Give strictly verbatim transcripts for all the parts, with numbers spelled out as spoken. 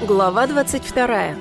Глава двадцать вторая.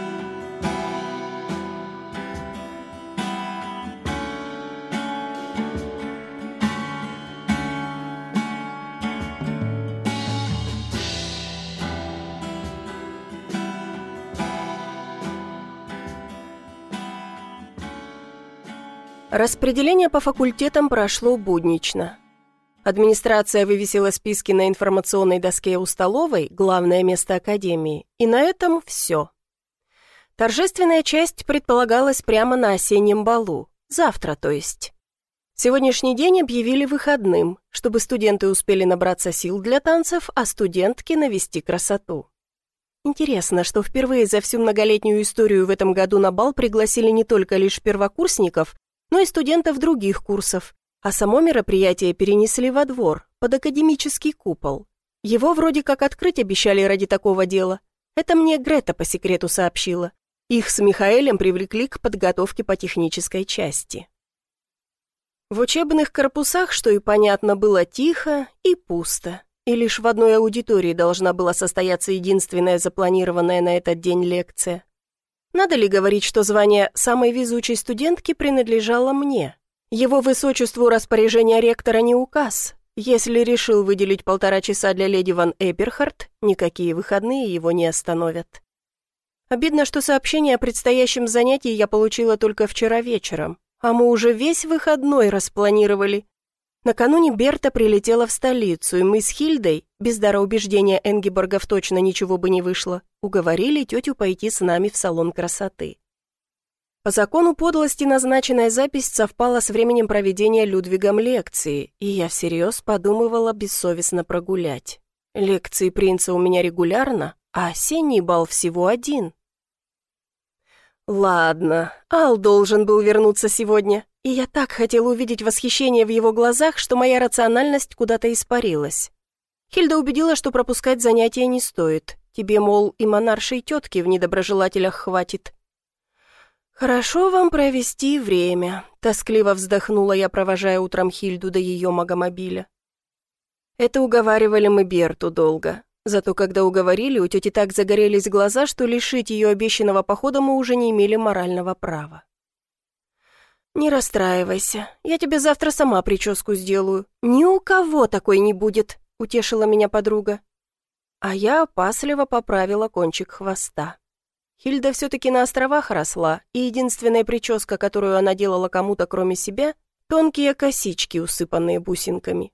Распределение по факультетам прошло буднично. Администрация вывесила списки на информационной доске у столовой, главное место академии, и на этом все. Торжественная часть предполагалась прямо на осеннем балу, завтра, то есть. Сегодняшний день объявили выходным, чтобы студенты успели набраться сил для танцев, а студентки навести красоту. Интересно, что впервые за всю многолетнюю историю в этом году на бал пригласили не только лишь первокурсников, но и студентов других курсов, а само мероприятие перенесли во двор, под академический купол. Его вроде как открыть обещали ради такого дела. Это мне Грета по секрету сообщила. Их с Михаэлем привлекли к подготовке по технической части. В учебных корпусах, что и понятно, было тихо и пусто, и лишь в одной аудитории должна была состояться единственная запланированная на этот день лекция. Надо ли говорить, что звание самой везучей студентки принадлежало мне? Его высочеству распоряжение ректора не указ. Если решил выделить полтора часа для леди Ван Эберхард, никакие выходные его не остановят. Обидно, что сообщение о предстоящем занятии я получила только вчера вечером, а мы уже весь выходной распланировали. Накануне Берта прилетела в столицу, и мы с Хильдой, без дара убеждения Энгеборгов точно ничего бы не вышло, уговорили тетю пойти с нами в салон красоты. По закону подлости назначенная запись совпала с временем проведения Людвигом лекции, и я всерьез подумывала бессовестно прогулять. Лекции принца у меня регулярно, а осенний бал всего один. Ладно, Ал должен был вернуться сегодня, и я так хотела увидеть восхищение в его глазах, что моя рациональность куда-то испарилась. Хильда убедила, что пропускать занятия не стоит. Тебе, мол, и монаршей тетки в недоброжелателях хватит. «Хорошо вам провести время», — тоскливо вздохнула я, провожая утром Хильду до ее магомобиля. Это уговаривали мы Берту долго. Зато когда уговорили, у тети так загорелись глаза, что лишить ее обещанного похода мы уже не имели морального права. «Не расстраивайся, я тебе завтра сама прическу сделаю. Ни у кого такой не будет», — утешила меня подруга. А я опасливо поправила кончик хвоста. Хильда все-таки на островах росла, и единственная прическа, которую она делала кому-то кроме себя, тонкие косички, усыпанные бусинками.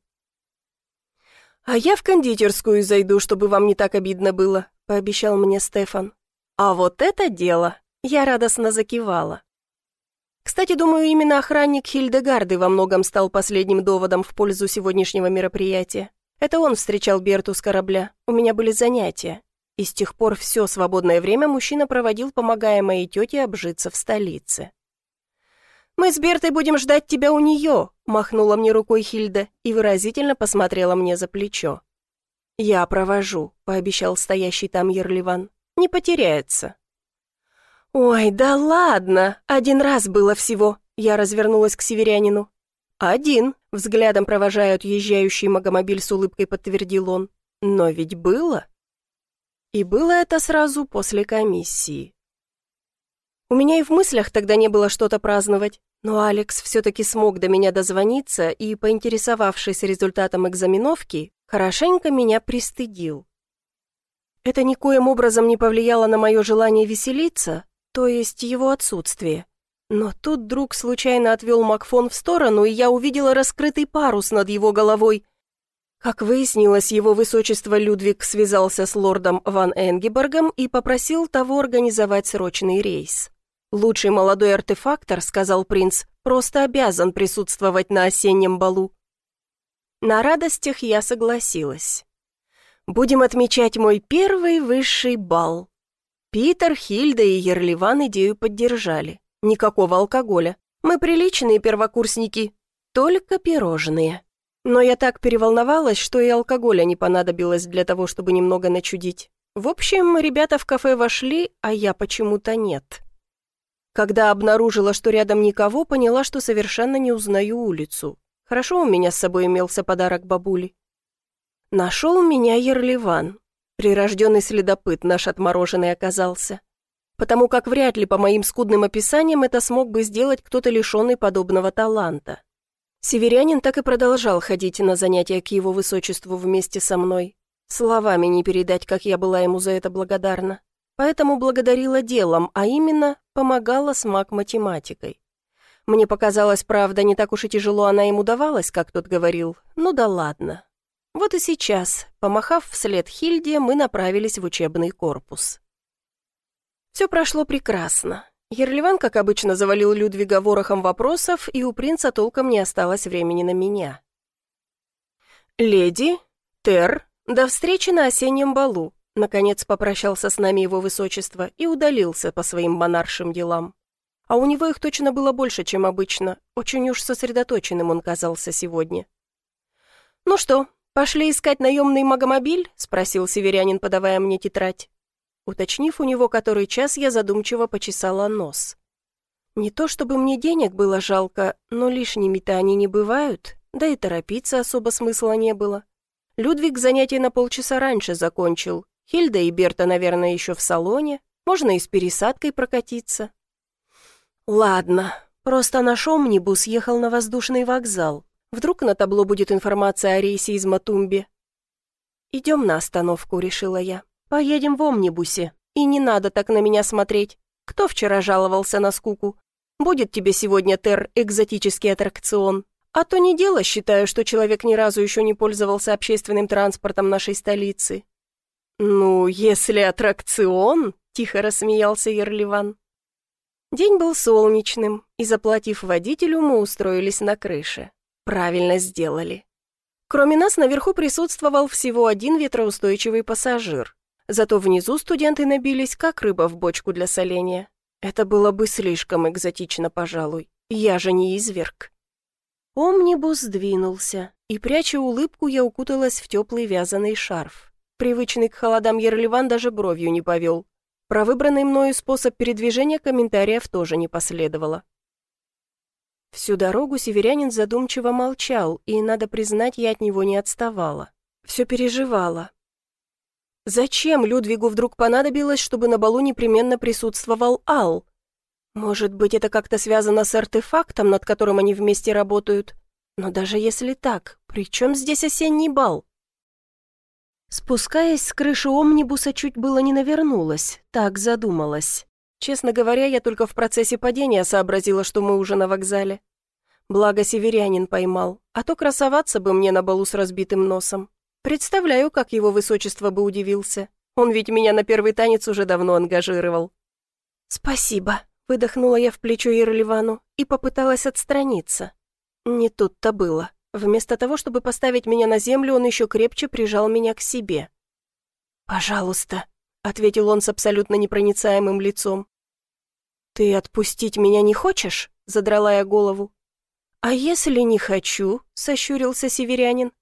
«А я в кондитерскую зайду, чтобы вам не так обидно было», — пообещал мне Стефан. «А вот это дело!» — я радостно закивала. Кстати, думаю, именно охранник Хильдегарды во многом стал последним доводом в пользу сегодняшнего мероприятия. Это он встречал Берту с корабля, у меня были занятия. И с тех пор все свободное время мужчина проводил, помогая моей тете обжиться в столице. «Мы с Бертой будем ждать тебя у нее», — махнула мне рукой Хильда и выразительно посмотрела мне за плечо. «Я провожу», — пообещал стоящий там Ерливан. «Не потеряется». «Ой, да ладно, один раз было всего», — я развернулась к северянину. «Один», — взглядом провожая отъезжающий магомобиль с улыбкой подтвердил он. «Но ведь было». И было это сразу после комиссии. У меня и в мыслях тогда не было что-то праздновать, но Алекс все-таки смог до меня дозвониться и, поинтересовавшись результатом экзаменовки, хорошенько меня пристыдил. Это никоим образом не повлияло на мое желание веселиться, то есть его отсутствие. Но тут друг случайно отвел Макфон в сторону, и я увидела раскрытый парус над его головой. Как выяснилось, его высочество Людвиг связался с лордом Ван Энгеборгом и попросил того организовать срочный рейс. «Лучший молодой артефактор, — сказал принц, — просто обязан присутствовать на осеннем балу». На радостях я согласилась. «Будем отмечать мой первый высший бал». Питер, Хильда и Ерливан идею поддержали. Никакого алкоголя. Мы приличные первокурсники, только пирожные. Но я так переволновалась, что и алкоголя не понадобилось для того, чтобы немного начудить. В общем, ребята в кафе вошли, а я почему-то нет. Когда обнаружила, что рядом никого, поняла, что совершенно не узнаю улицу. Хорошо у меня с собой имелся подарок бабули. Нашел меня Ерливан. Прирожденный следопыт наш отмороженный оказался. Потому как вряд ли по моим скудным описаниям это смог бы сделать кто-то лишенный подобного таланта. Северянин так и продолжал ходить на занятия к его высочеству вместе со мной. Словами не передать, как я была ему за это благодарна. Поэтому благодарила делом, а именно помогала с маг-математикой. Мне показалось, правда, не так уж и тяжело она ему давалась, как тот говорил. Ну да ладно. Вот и сейчас, помахав вслед Хильде, мы направились в учебный корпус. Все прошло прекрасно. Ерливан, как обычно, завалил Людвига ворохом вопросов, и у принца толком не осталось времени на меня. «Леди, Тер, до встречи на осеннем балу», наконец попрощался с нами его высочество и удалился по своим монаршим делам. А у него их точно было больше, чем обычно. Очень уж сосредоточенным он казался сегодня. «Ну что, пошли искать наемный магомобиль?» — спросил северянин, подавая мне тетрадь. Уточнив у него который час, я задумчиво почесала нос. Не то чтобы мне денег было жалко, но лишними-то они не бывают, да и торопиться особо смысла не было. Людвиг занятие на полчаса раньше закончил. Хильда и Берта, наверное, еще в салоне. Можно и с пересадкой прокатиться. Ладно, просто наш омнибус ехал на воздушный вокзал. Вдруг на табло будет информация о рейсе из Матумби. «Идем на остановку», — решила я. «Поедем в омнибусе. И не надо так на меня смотреть. Кто вчера жаловался на скуку? Будет тебе сегодня, Тер, экзотический аттракцион. А то не дело, считаю, что человек ни разу еще не пользовался общественным транспортом нашей столицы». «Ну, если аттракцион», — тихо рассмеялся Ерливан. День был солнечным, и, заплатив водителю, мы устроились на крыше. Правильно сделали. Кроме нас, наверху присутствовал всего один ветроустойчивый пассажир. Зато внизу студенты набились, как рыба в бочку для соления. Это было бы слишком экзотично, пожалуй. Я же не изверг. Омнибус сдвинулся, и, пряча улыбку, я укуталась в теплый вязаный шарф. Привычный к холодам Ерливан даже бровью не повел. Про выбранный мною способ передвижения комментариев тоже не последовало. Всю дорогу северянин задумчиво молчал, и, надо признать, я от него не отставала. Все переживала. Зачем Людвигу вдруг понадобилось, чтобы на балу непременно присутствовал Ал? Может быть, это как-то связано с артефактом, над которым они вместе работают? Но даже если так, при чем здесь осенний бал? Спускаясь с крыши омнибуса, чуть было не навернулась, так задумалась. Честно говоря, я только в процессе падения сообразила, что мы уже на вокзале. Благо северянин поймал, а то красоваться бы мне на балу с разбитым носом. Представляю, как его высочество бы удивился. Он ведь меня на первый танец уже давно ангажировал. «Спасибо», — выдохнула я в плечо Ерливану и попыталась отстраниться. Не тут-то было. Вместо того, чтобы поставить меня на землю, он еще крепче прижал меня к себе. «Пожалуйста», — ответил он с абсолютно непроницаемым лицом. «Ты отпустить меня не хочешь?» — задрала я голову. «А если не хочу?» — сощурился северянин.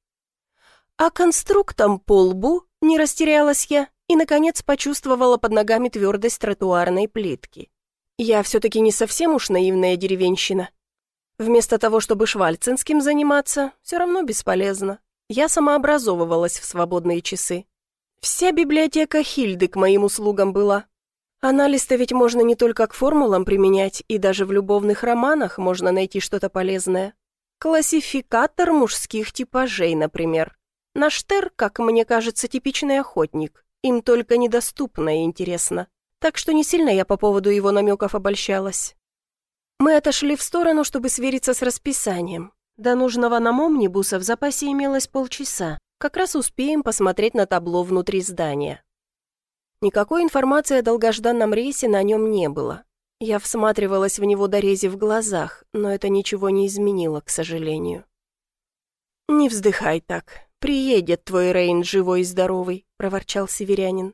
«А конструктом по лбу?» — не растерялась я и, наконец, почувствовала под ногами твердость тротуарной плитки. Я все-таки не совсем уж наивная деревенщина. Вместо того, чтобы швальценским заниматься, все равно бесполезно. Я самообразовывалась в свободные часы. Вся библиотека Хильды к моим услугам была. Анализ-то ведь можно не только к формулам применять, и даже в любовных романах можно найти что-то полезное. Классификатор мужских типажей, например. Наш Тер, как мне кажется, типичный охотник. Им только недоступно и интересно. Так что не сильно я по поводу его намеков обольщалась. Мы отошли в сторону, чтобы свериться с расписанием. До нужного нам омнибуса в запасе имелось полчаса. Как раз успеем посмотреть на табло внутри здания. Никакой информации о долгожданном рейсе на нем не было. Я всматривалась в него до рези в глазах, но это ничего не изменило, к сожалению. «Не вздыхай так. Приедет твой Рейн живой и здоровый», — проворчал северянин.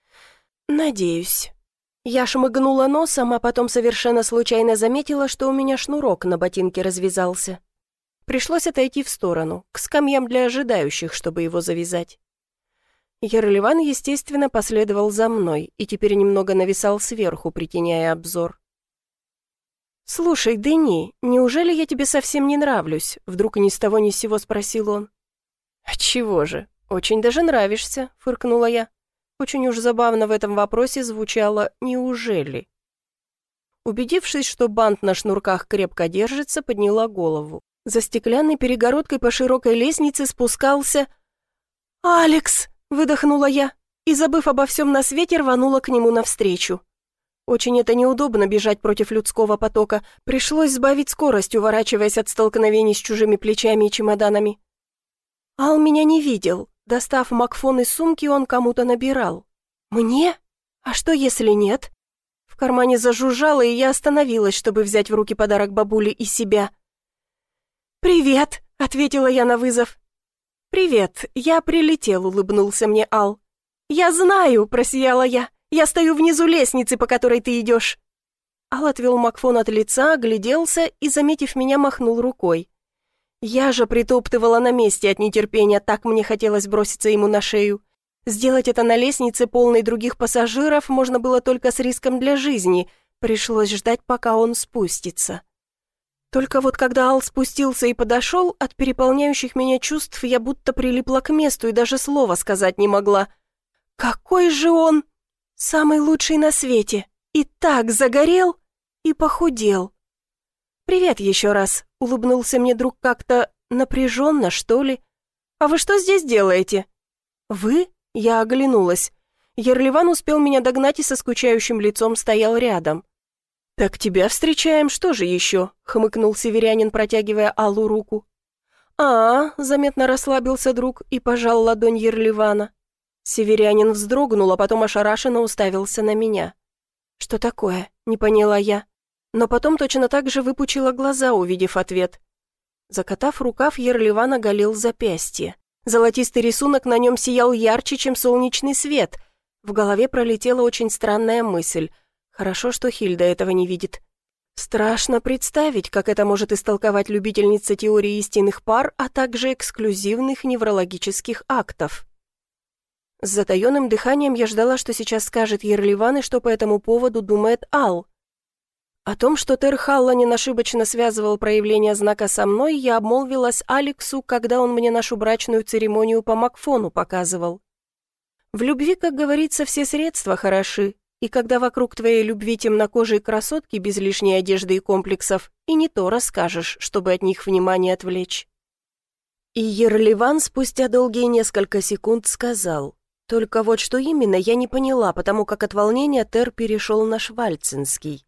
«Надеюсь». Я шмыгнула носом, а потом совершенно случайно заметила, что у меня шнурок на ботинке развязался. Пришлось отойти в сторону, к скамьям для ожидающих, чтобы его завязать. Ерливан, естественно, последовал за мной и теперь немного нависал сверху, притеняя обзор. «Слушай, Дени, неужели я тебе совсем не нравлюсь?» Вдруг ни с того ни с сего спросил он. «Отчего же? Очень даже нравишься», — фыркнула я. Очень уж забавно в этом вопросе звучало «неужели?». Убедившись, что бант на шнурках крепко держится, подняла голову. За стеклянной перегородкой по широкой лестнице спускался... «Алекс!» — выдохнула я и, забыв обо всем на свете, рванула к нему навстречу. Очень это неудобно бежать против людского потока, пришлось сбавить скорость, уворачиваясь от столкновений с чужими плечами и чемоданами. Ал меня не видел. Достав макфон из сумки, он кому-то набирал. «Мне? А что, если нет?» В кармане зажужжало, и я остановилась, чтобы взять в руки подарок бабуле и себя. «Привет», — ответила я на вызов. «Привет, я прилетел», — улыбнулся мне Ал. «Я знаю», — просияла я. «Я стою внизу лестницы, по которой ты идешь». Ал отвел макфон от лица, огляделся и, заметив меня, махнул рукой. Я же притоптывала на месте от нетерпения, так мне хотелось броситься ему на шею. Сделать это на лестнице, полной других пассажиров, можно было только с риском для жизни. Пришлось ждать, пока он спустится. Только вот когда Ал спустился и подошел, от переполняющих меня чувств я будто прилипла к месту и даже слова сказать не могла. Какой же он! Самый лучший на свете! И так загорел и похудел. «Привет еще раз», — улыбнулся мне друг как-то напряженно, что ли. «А вы что здесь делаете?» «Вы?» — я оглянулась. Ерливан успел меня догнать и со скучающим лицом стоял рядом. «Так тебя встречаем, что же еще?» — хмыкнул северянин, протягивая Аллу руку. «А, — заметно расслабился друг и пожал ладонь Ерливана. Северянин вздрогнул, а потом ошарашенно уставился на меня. «Что такое?» — не поняла я. Но потом точно так же выпучила глаза, увидев ответ. Закатав рукав, Ерливан оголил запястье. Золотистый рисунок на нем сиял ярче, чем солнечный свет. В голове пролетела очень странная мысль. Хорошо, что Хильда этого не видит. Страшно представить, как это может истолковать любительница теории истинных пар, а также эксклюзивных неврологических актов. С затаенным дыханием я ждала, что сейчас скажет Ерливан и что по этому поводу думает Ал. О том, что Тер Халланин ошибочно связывал проявление знака со мной, я обмолвилась Алексу, когда он мне нашу брачную церемонию по макфону показывал. В любви, как говорится, все средства хороши, и когда вокруг твоей любви темнокожие красотки без лишней одежды и комплексов, и не то расскажешь, чтобы от них внимание отвлечь. И Ерливан спустя долгие несколько секунд сказал, только вот что именно, я не поняла, потому как от волнения Тер перешел на швальценский.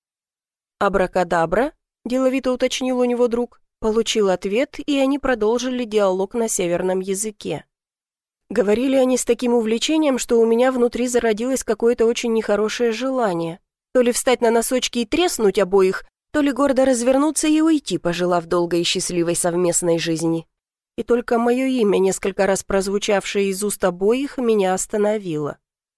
«Абракадабра?» – деловито уточнил у него друг. Получил ответ, и они продолжили диалог на северном языке. Говорили они с таким увлечением, что у меня внутри зародилось какое-то очень нехорошее желание. То ли встать на носочки и треснуть обоих, то ли гордо развернуться и уйти, пожелав долгой и счастливой совместной жизни. И только мое имя, несколько раз прозвучавшее из уст обоих, меня остановило.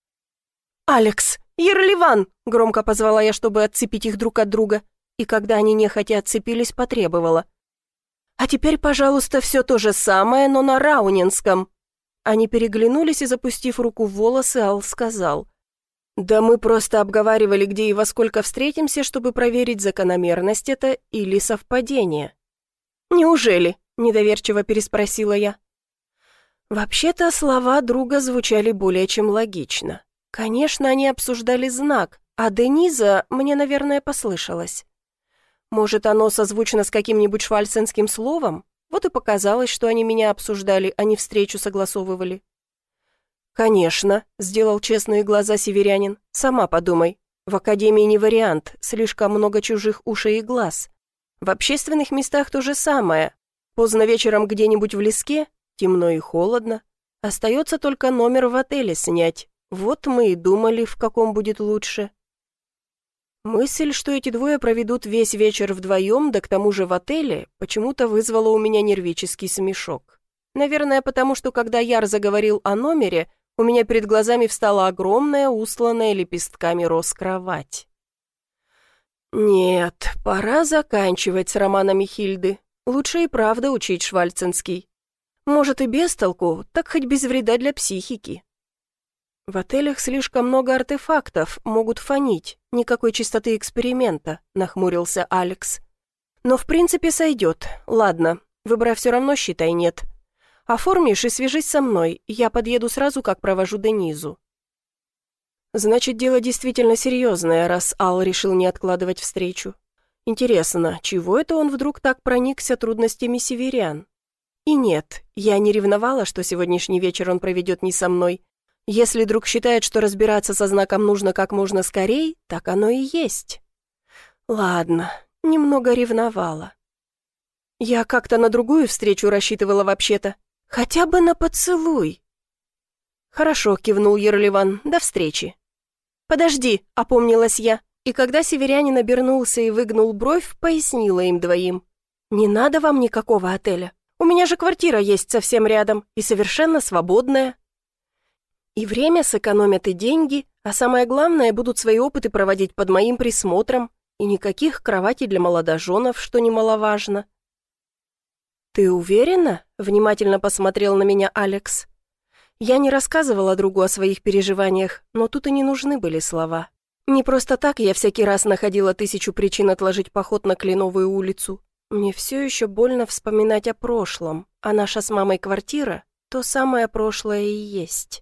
«Алекс! Ерливан!» — громко позвала я, чтобы отцепить их друг от друга, и когда они нехотя отцепились, потребовала. «А теперь, пожалуйста, все то же самое, но на раунинском». Они переглянулись, и, запустив руку в волосы, Ал сказал. «Да мы просто обговаривали, где и во сколько встретимся, чтобы проверить, закономерность это или совпадение». «Неужели?» — недоверчиво переспросила я. Вообще-то слова друга звучали более чем логично. Конечно, они обсуждали знак, а Дениза мне, наверное, послышалось. Может, оно созвучно с каким-нибудь швальценским словом? Вот и показалось, что они меня обсуждали, а не встречу согласовывали. «Конечно», — сделал честные глаза северянин. «Сама подумай. В академии не вариант, слишком много чужих ушей и глаз. В общественных местах то же самое. Поздно вечером где-нибудь в леске, темно и холодно. Остается только номер в отеле снять. Вот мы и думали, в каком будет лучше». Мысль, что эти двое проведут весь вечер вдвоем, да к тому же в отеле, почему-то вызвала у меня нервический смешок. Наверное, потому что, когда Яр заговорил о номере, у меня перед глазами встала огромная, устланная лепестками роз кровать. Нет, пора заканчивать с романами Хильды. Лучше и правда учить швальценский. Может и без толку, так хоть без вреда для психики. В отелях слишком много артефактов, могут фонить, никакой чистоты эксперимента, нахмурился Алекс. Но в принципе сойдет, ладно, выбора все равно, считай, нет. Оформишь и свяжись со мной, я подъеду сразу, как провожу Денизу. Значит, дело действительно серьезное, раз Ал решил не откладывать встречу. Интересно, чего это он вдруг так проникся трудностями северян? И нет, я не ревновала, что сегодняшний вечер он проведет не со мной. Если друг считает, что разбираться со знаком нужно как можно скорей, так оно и есть. Ладно, немного ревновала. Я как-то на другую встречу рассчитывала вообще-то. Хотя бы на поцелуй. Хорошо, кивнул Ерливан, до встречи. Подожди, опомнилась я, и когда северянин обернулся и выгнул бровь, пояснила им двоим. Не надо вам никакого отеля. У меня же квартира есть совсем рядом и совершенно свободная. И время сэкономят, и деньги, а самое главное, будут свои опыты проводить под моим присмотром, и никаких кроватей для молодоженов, что немаловажно. «Ты уверена?» — внимательно посмотрел на меня Алекс. Я не рассказывала другу о своих переживаниях, но тут и не нужны были слова. Не просто так я всякий раз находила тысячу причин отложить поход на Кленовую улицу. Мне все еще больно вспоминать о прошлом, а наша с мамой квартира — то самое прошлое и есть.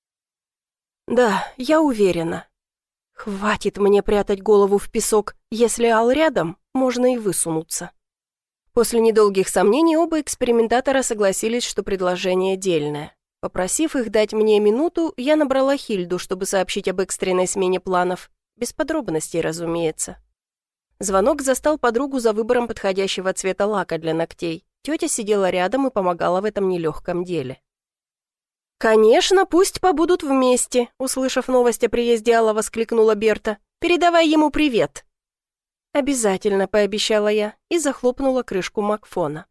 «Да, я уверена. Хватит мне прятать голову в песок, если Ал рядом, можно и высунуться». После недолгих сомнений оба экспериментатора согласились, что предложение дельное. Попросив их дать мне минуту, я набрала Хильду, чтобы сообщить об экстренной смене планов. Без подробностей, разумеется. Звонок застал подругу за выбором подходящего цвета лака для ногтей. Тетя сидела рядом и помогала в этом нелегком деле. «Конечно, пусть побудут вместе», — услышав новость о приезде Алла, воскликнула Берта. «Передавай ему привет». «Обязательно», — пообещала я и захлопнула крышку Макфона.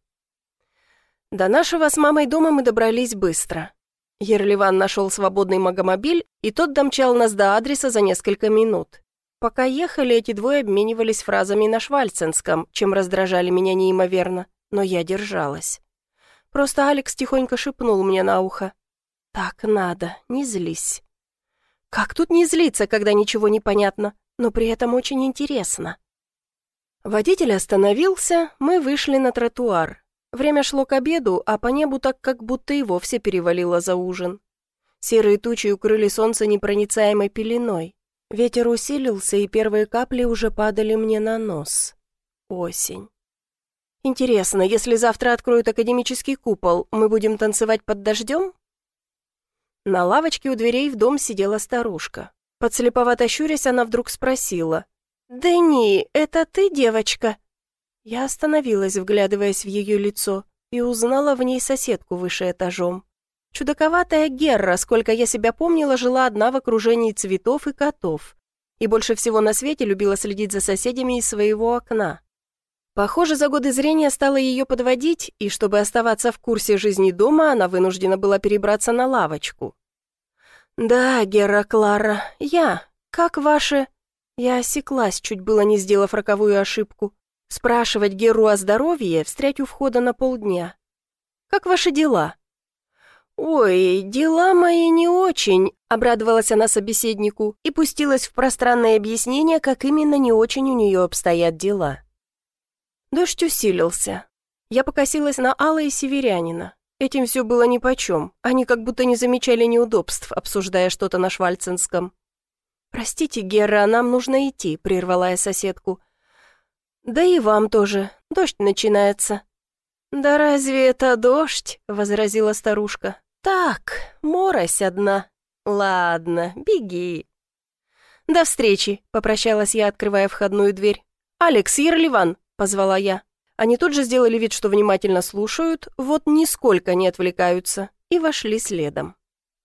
До нашего с мамой дома мы добрались быстро. Ерливан нашел свободный магомобиль, и тот домчал нас до адреса за несколько минут. Пока ехали, эти двое обменивались фразами на швальценском, чем раздражали меня неимоверно, но я держалась. Просто Алекс тихонько шепнул мне на ухо. «Так надо, не злись». Как тут не злиться, когда ничего не понятно, но при этом очень интересно? Водитель остановился, мы вышли на тротуар. Время шло к обеду, а по небу так как будто и вовсе перевалило за ужин. Серые тучи укрыли солнце непроницаемой пеленой. Ветер усилился, и первые капли уже падали мне на нос. Осень. Интересно, если завтра откроют академический купол, мы будем танцевать под дождем? На лавочке у дверей в дом сидела старушка. Подслеповато щурясь, она вдруг спросила. «Дени, это ты, девочка?» Я остановилась, вглядываясь в ее лицо, и узнала в ней соседку выше этажом. Чудаковатая Герра, сколько я себя помнила, жила одна в окружении цветов и котов. И больше всего на свете любила следить за соседями из своего окна. Похоже, за годы зрения стало ее подводить, и чтобы оставаться в курсе жизни дома, она вынуждена была перебраться на лавочку. «Да, Герра Клара, я. Как ваши...» Я осеклась, чуть было не сделав роковую ошибку. Спрашивать Геру о здоровье, встрять у входа на полдня. «Как ваши дела?» «Ой, дела мои не очень», — обрадовалась она собеседнику и пустилась в пространное объяснение, как именно не очень у нее обстоят дела. Дождь усилился. Я покосилась на Алла и северянина. Этим все было нипочем. Они как будто не замечали неудобств, обсуждая что-то на швальценском. «Простите, Гера, нам нужно идти», — прервала я соседку. «Да и вам тоже. Дождь начинается». «Да разве это дождь?» — возразила старушка. «Так, морось одна. Ладно, беги». «До встречи», — попрощалась я, открывая входную дверь. «Алекс, Ерливан», — позвала я. Они тут же сделали вид, что внимательно слушают, вот нисколько не отвлекаются, и вошли следом.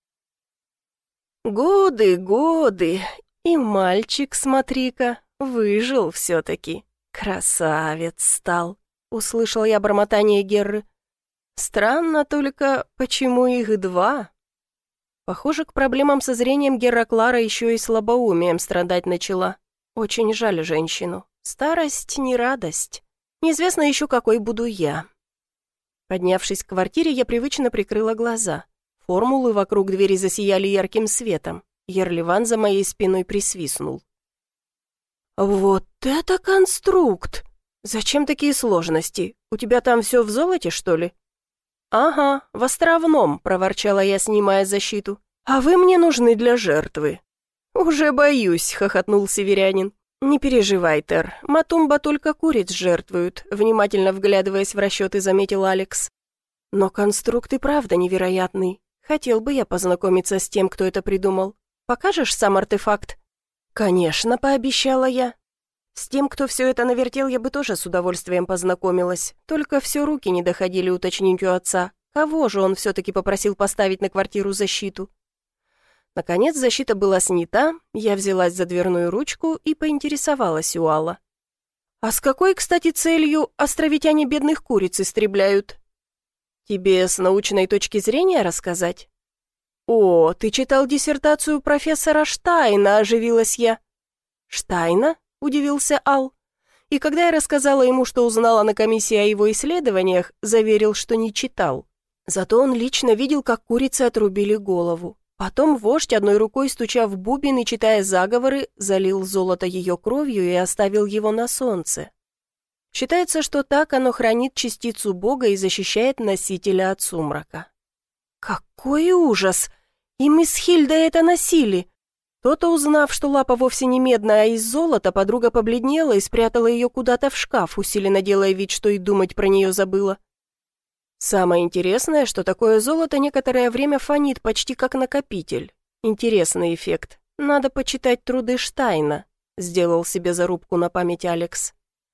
Годы, годы, и мальчик, смотри-ка, выжил все-таки. Красавец стал, услышал я бормотание Герры. Странно только, почему их два? Похоже, к проблемам со зрением Герра Клара еще и слабоумием страдать начала. Очень жаль женщину. Старость не радость. Неизвестно еще, какой буду я. Поднявшись к квартире, я привычно прикрыла глаза. Формулы вокруг двери засияли ярким светом. Ерливан за моей спиной присвистнул. «Вот это конструкт! Зачем такие сложности? У тебя там все в золоте, что ли?» «Ага, в островном», — проворчала я, снимая защиту. «А вы мне нужны для жертвы». «Уже боюсь», — хохотнул северянин. «Не переживай, Тер, Матумба только куриц жертвуют», — внимательно вглядываясь в расчеты, заметил Алекс. «Но конструкт и правда невероятный. Хотел бы я познакомиться с тем, кто это придумал. Покажешь сам артефакт?» «Конечно», — пообещала я. С тем, кто все это навертел, я бы тоже с удовольствием познакомилась. Только все руки не доходили уточнить у отца, кого же он все-таки попросил поставить на квартиру защиту. Наконец защита была снята, я взялась за дверную ручку и поинтересовалась у Алла. «А с какой, кстати, целью островитяне бедных куриц истребляют?» «Тебе с научной точки зрения рассказать?» «О, ты читал диссертацию профессора Штайна», — оживилась я. «Штайна?» — удивился Ал. И когда я рассказала ему, что узнала на комиссии о его исследованиях, заверил, что не читал. Зато он лично видел, как курицы отрубили голову. Потом вождь, одной рукой стуча в бубен и читая заговоры, залил золото ее кровью и оставил его на солнце. Считается, что так оно хранит частицу Бога и защищает носителя от сумрака. Какой ужас! И мы с Хильдой это носили. То-то, узнав, что лапа вовсе не медная, а из золота, подруга побледнела и спрятала ее куда-то в шкаф, усиленно делая вид, что и думать про нее забыла. Самое интересное, что такое золото некоторое время фонит почти как накопитель. Интересный эффект. Надо почитать труды Штайна, сделал себе зарубку на память Алекс.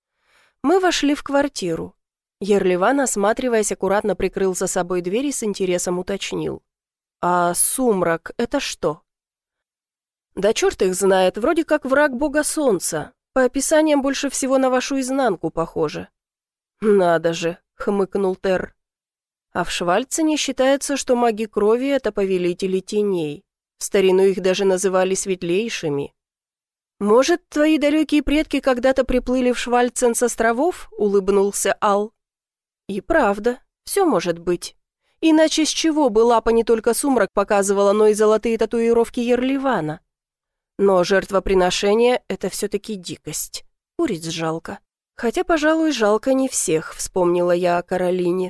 Мы вошли в квартиру. Ерливан, осматриваясь, аккуратно прикрыл за собой дверь и с интересом уточнил. «А сумрак — это что?» «Да черт их знает, вроде как враг бога солнца. По описаниям больше всего на вашу изнанку похоже». «Надо же», — хмыкнул Тер. «А в Швальцене считается, что маги крови — это повелители теней. В старину их даже называли светлейшими». «Может, твои далекие предки когда-то приплыли в Швальцен с островов?» — улыбнулся Ал. «И правда, все может быть. Иначе с чего бы лапа не только сумрак показывала, но и золотые татуировки Ерливана? Но жертвоприношение — это все-таки дикость. Куриц жалко. Хотя, пожалуй, жалко не всех», — вспомнила я о Каролине.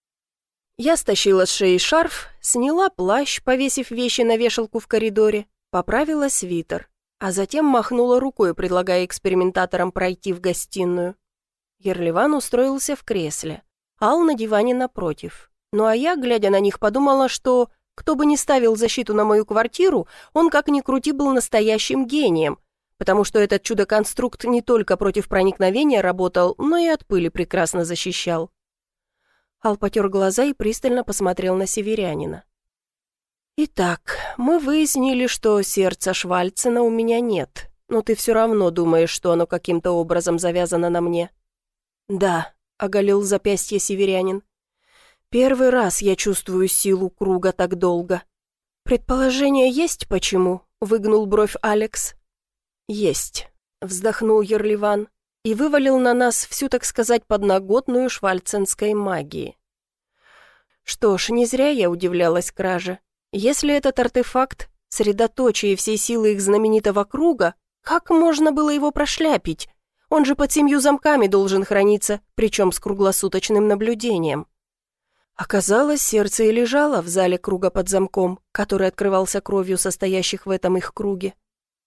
Я стащила с шеи шарф, сняла плащ, повесив вещи на вешалку в коридоре, поправила свитер, а затем махнула рукой, предлагая экспериментаторам пройти в гостиную. Ерливан устроился в кресле, Ал на диване напротив. Ну а я, глядя на них, подумала, что кто бы ни ставил защиту на мою квартиру, он как ни крути был настоящим гением, потому что этот чудо-конструкт не только против проникновения работал, но и от пыли прекрасно защищал. Ал потер глаза и пристально посмотрел на северянина. «Итак, мы выяснили, что сердца Швальцена у меня нет, но ты все равно думаешь, что оно каким-то образом завязано на мне?» «Да», — оголил запястье северянин. «Первый раз я чувствую силу круга так долго». «Предположение есть почему?» — выгнул бровь Алекс. «Есть», — вздохнул Ерливан и вывалил на нас всю, так сказать, подноготную швальценской магии. Что ж, не зря я удивлялась краже. Если этот артефакт — средоточие всей силы их знаменитого круга, как можно было его прошляпить? Он же под семью замками должен храниться, причем с круглосуточным наблюдением. Оказалось, сердце и лежало в зале круга под замком, который открывался кровью состоящих в этом их круге.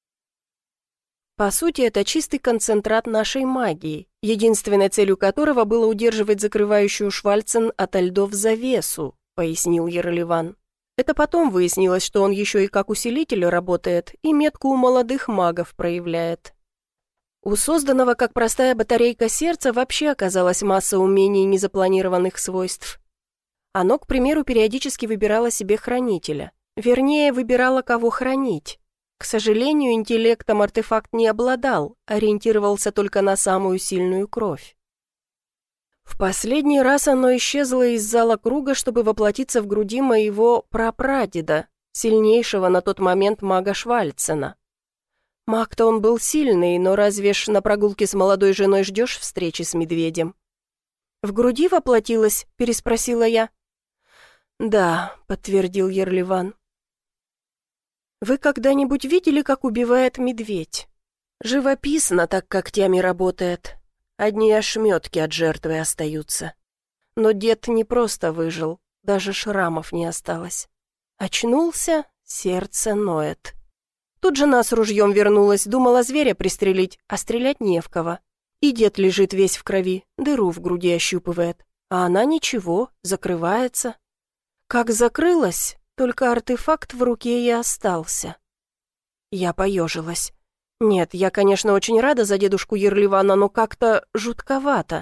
По сути, это чистый концентрат нашей магии, единственной целью которого было удерживать закрывающую Швальцен ото льдов завесу, пояснил Ерливан. Это потом выяснилось, что он еще и как усилитель работает, и метку у молодых магов проявляет. У созданного как простая батарейка сердца вообще оказалась масса умений и незапланированных свойств. Оно, к примеру, периодически выбирало себе хранителя, вернее, выбирало, кого хранить. К сожалению, интеллектом артефакт не обладал, ориентировался только на самую сильную кровь. В последний раз оно исчезло из зала круга, чтобы воплотиться в груди моего прапрадеда, сильнейшего на тот момент мага Швальцена. Маг-то он был сильный, но разве ж на прогулке с молодой женой ждешь встречи с медведем? «В груди воплотилась?» – переспросила я. «Да», – подтвердил Ерливан. «Вы когда-нибудь видели, как убивает медведь? Живописно так когтями работает. Одни ошметки от жертвы остаются. Но дед не просто выжил, даже шрамов не осталось. Очнулся, сердце ноет. Тут жена с ружьем вернулась, думала зверя пристрелить, а стрелять не в кого. И дед лежит весь в крови, дыру в груди ощупывает. А она ничего, закрывается. Как закрылась, только артефакт в руке и остался. Я поежилась. Нет, я, конечно, очень рада за дедушку Ерливана, но как-то жутковато.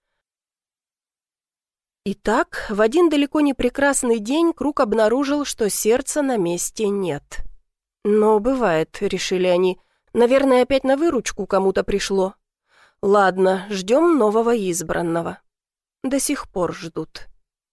Итак, в один далеко не прекрасный день Круг обнаружил, что сердца на месте нет. Но бывает, решили они. Наверное, опять на выручку кому-то пришло. Ладно, ждем нового избранного. До сих пор ждут.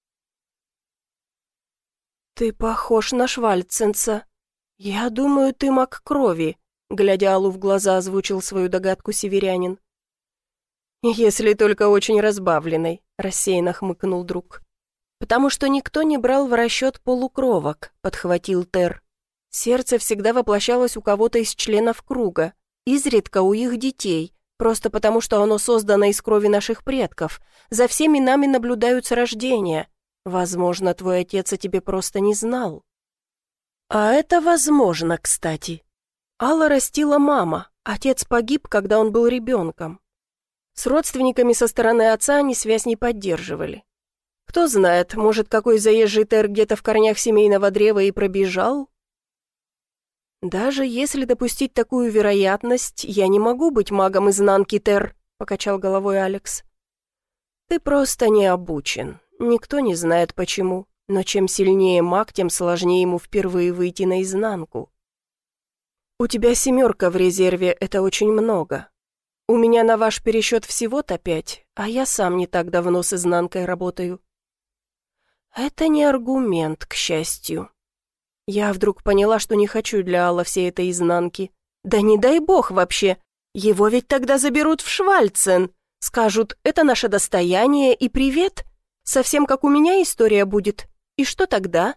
«Ты похож на Швальценца. Я думаю, ты маг крови», — глядя Аллу в глаза, озвучил свою догадку северянин. «Если только очень разбавленный», — рассеянно хмыкнул друг. «Потому что никто не брал в расчет полукровок», — подхватил Тер. «Сердце всегда воплощалось у кого-то из членов круга, изредка у их детей, просто потому что оно создано из крови наших предков. За всеми нами наблюдают с рождения. Возможно, твой отец о тебе просто не знал». «А это возможно, кстати. Алла растила мама, отец погиб, когда он был ребенком. С родственниками со стороны отца они связь не поддерживали. Кто знает, может, какой заезжий Тер где-то в корнях семейного древа и пробежал? Даже если допустить такую вероятность, я не могу быть магом изнанки, Тер, покачал головой Алекс. Ты просто не обучен, никто не знает почему, но чем сильнее маг, тем сложнее ему впервые выйти наизнанку. У тебя семерка в резерве, это очень много. У меня на ваш пересчет всего-то пять, а я сам не так давно с изнанкой работаю. Это не аргумент, к счастью. Я вдруг поняла, что не хочу для Алла всей этой изнанки. Да не дай бог вообще. Его ведь тогда заберут в Швальцен. Скажут, это наше достояние и привет. Совсем как у меня история будет. И что тогда?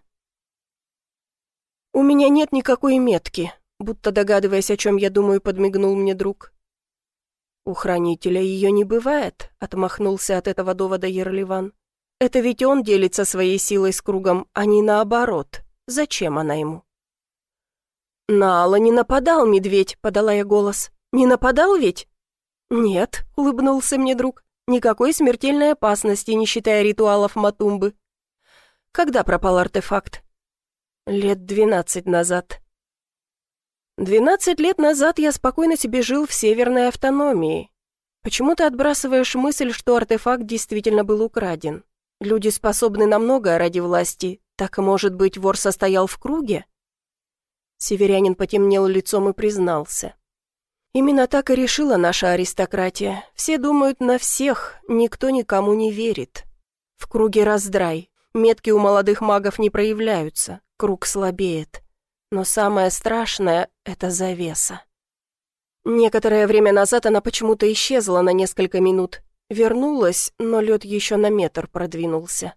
У меня нет никакой метки, будто догадываясь, о чем я думаю, подмигнул мне друг. «У хранителя ее не бывает», — отмахнулся от этого довода Ерливан. «Это ведь он делится своей силой с кругом, а не наоборот. Зачем она ему?» «На Алла не нападал медведь», — подала я голос. «Не нападал ведь?» «Нет», — улыбнулся мне друг. «Никакой смертельной опасности, не считая ритуалов Матумбы». «Когда пропал артефакт?» «Лет двенадцать назад». Двенадцать лет назад я спокойно себе жил в Северной автономии. Почему ты отбрасываешь мысль, что артефакт действительно был украден? Люди способны на многое ради власти. Так, может быть, вор состоял в круге?» Северянин потемнел лицом и признался. «Именно так и решила наша аристократия. Все думают на всех, никто никому не верит. В круге раздрай. Метки у молодых магов не проявляются. Круг слабеет. Но самое страшное — это завеса. Некоторое время назад она почему-то исчезла на несколько минут. Вернулась, но лед еще на метр продвинулся.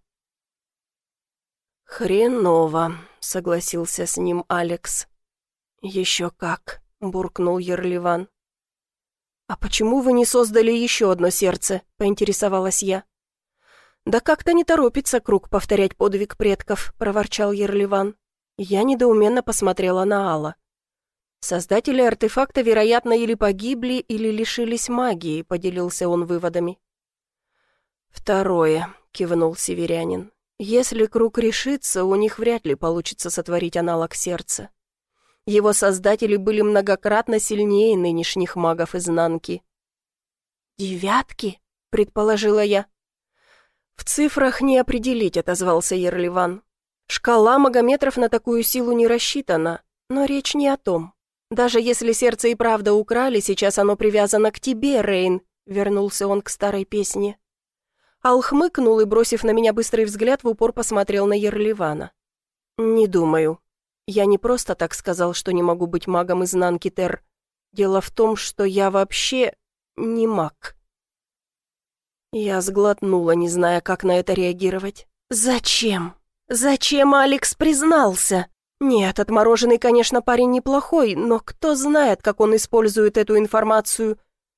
«Хреново», — согласился с ним Алекс. «Еще как», — буркнул Ерливан. «А почему вы не создали еще одно сердце?» — поинтересовалась я. «Да как-то не торопится круг повторять подвиг предков», — проворчал Ерливан. Я недоуменно посмотрела на Алла. «Создатели артефакта, вероятно, или погибли, или лишились магии», — поделился он выводами. «Второе», — кивнул северянин. «Если круг решится, у них вряд ли получится сотворить аналог сердца. Его создатели были многократно сильнее нынешних магов изнанки». «Девятки?» — предположила я. «В цифрах не определить», — отозвался Ерливан. «Шкала магометров на такую силу не рассчитана, но речь не о том. Даже если сердце и правда украли, сейчас оно привязано к тебе, Рейн», — вернулся он к старой песне. Ал хмыкнул и, бросив на меня быстрый взгляд, в упор посмотрел на Ерливана. «Не думаю. Я не просто так сказал, что не могу быть магом изнанки, Тер. Дело в том, что я вообще не маг». Я сглотнула, не зная, как на это реагировать. «Зачем? Зачем Алекс признался? Нет, отмороженный, конечно, парень неплохой, но кто знает, как он использует эту информацию?»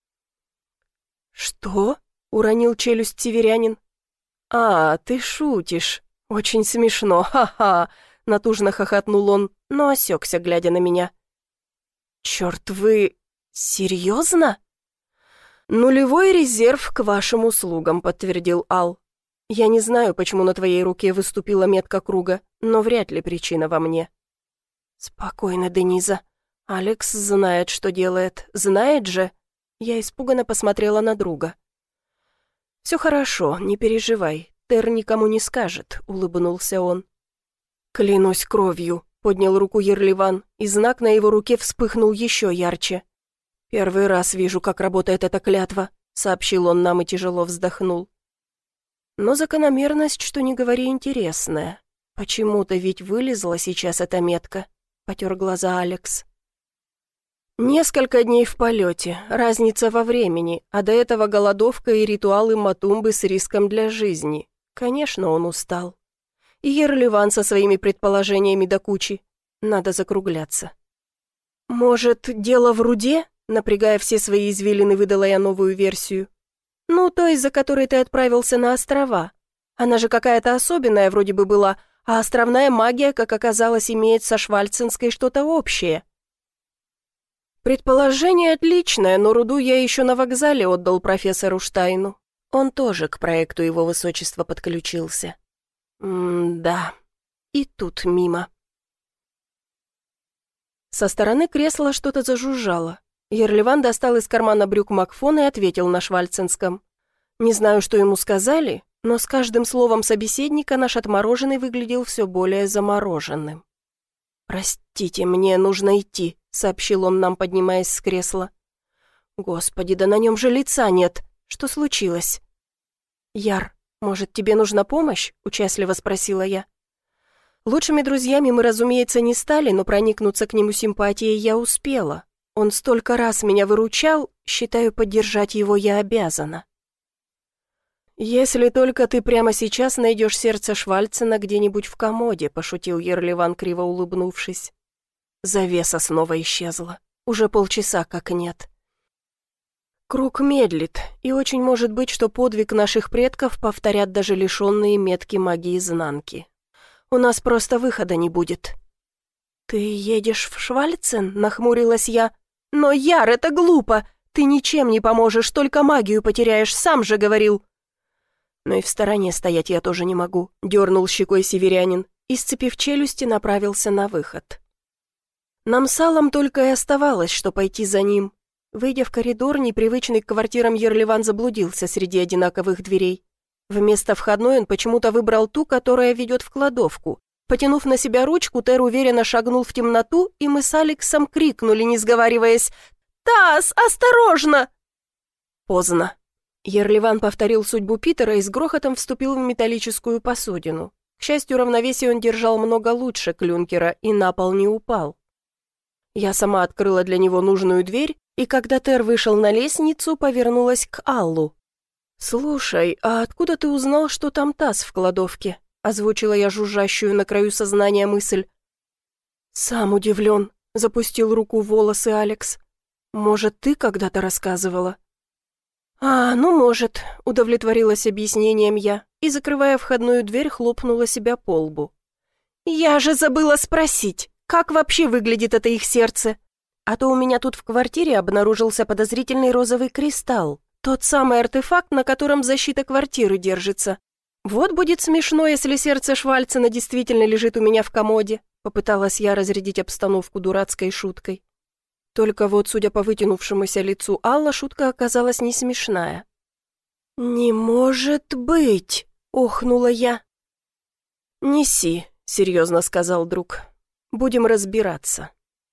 «Что?» — уронил челюсть северянин. «А, ты шутишь. Очень смешно, ха-ха!» — натужно хохотнул он, но осекся, глядя на меня. «Черт, вы... серьезно?» «Нулевой резерв к вашим услугам», — подтвердил Ал. «Я не знаю, почему на твоей руке выступила метка круга, но вряд ли причина во мне». «Спокойно, Дениза. Алекс знает, что делает. Знает же?» Я испуганно посмотрела на друга. «Все хорошо, не переживай. Тер никому не скажет», — улыбнулся он. «Клянусь кровью», — поднял руку Ерливан, и знак на его руке вспыхнул еще ярче. «Первый раз вижу, как работает эта клятва», — сообщил он нам и тяжело вздохнул. «Но закономерность, что не говори, интересная. Почему-то ведь вылезла сейчас эта метка», — потер глаза Алекс. «Несколько дней в полете, разница во времени, а до этого голодовка и ритуалы Матумбы с риском для жизни. Конечно, он устал. И Ерливан со своими предположениями до кучи. Надо закругляться». «Может, дело в руде?» Напрягая все свои извилины, выдала я новую версию. «Ну, той, из-за которой ты отправился на острова. Она же какая-то особенная вроде бы была, а островная магия, как оказалось, имеет со швальценской что-то общее». «Предположение отличное, но руду я еще на вокзале отдал профессору Штайну. Он тоже к проекту его высочества подключился». «М-да. И тут мимо». Со стороны кресла что-то зажужжало. Ерливан достал из кармана брюк Макфон и ответил на швальценском. Не знаю, что ему сказали, но с каждым словом собеседника наш отмороженный выглядел все более замороженным. «Простите, мне нужно идти», — сообщил он нам, поднимаясь с кресла. «Господи, да на нем же лица нет. Что случилось?» «Яр, может, тебе нужна помощь?» — участливо спросила я. Лучшими друзьями мы, разумеется, не стали, но проникнуться к нему симпатией я успела. Он столько раз меня выручал, считаю, поддержать его я обязана. «Если только ты прямо сейчас найдешь сердце Швальцена где-нибудь в комоде», — пошутил Ерливан, криво улыбнувшись. Завеса снова исчезла. Уже полчаса как нет. Круг медлит, и очень может быть, что подвиг наших предков повторят даже лишенные метки магии изнанки. У нас просто выхода не будет. «Ты едешь в Швальцен?» — нахмурилась я. «Но, Яр, это глупо! Ты ничем не поможешь, только магию потеряешь, сам же говорил!» «Но и в стороне стоять я тоже не могу», — дернул щекой северянин и, сцепив челюсти, направился на выход. Нам с Аллом только и оставалось, что пойти за ним. Выйдя в коридор, непривычный к квартирам Ерливан заблудился среди одинаковых дверей. Вместо входной он почему-то выбрал ту, которая ведет в кладовку. Потянув на себя ручку, Тер уверенно шагнул в темноту, и мы с Алексом крикнули, не сговариваясь: «Тасс, осторожно!» Поздно. Ерливан повторил судьбу Питера и с грохотом вступил в металлическую посудину. К счастью, равновесие он держал много лучше клюнкера и на пол не упал. Я сама открыла для него нужную дверь, и когда Тер вышел на лестницу, повернулась к Аллу. «Слушай, а откуда ты узнал, что там таз в кладовке?» Озвучила я жужжащую на краю сознания мысль. «Сам удивлен», — запустил руку в волосы Алекс. «Может, ты когда-то рассказывала?» «А, ну, может», — удовлетворилась объяснением я и, закрывая входную дверь, хлопнула себя по лбу. «Я же забыла спросить, как вообще выглядит это их сердце? А то у меня тут в квартире обнаружился подозрительный розовый кристалл, тот самый артефакт, на котором защита квартиры держится. Вот будет смешно, если сердце Швальцена действительно лежит у меня в комоде», — попыталась я разрядить обстановку дурацкой шуткой. Только вот, судя по вытянувшемуся лицу Алла, шутка оказалась не смешная. «Не может быть!» — охнула я. «Неси», — серьезно сказал друг. «Будем разбираться».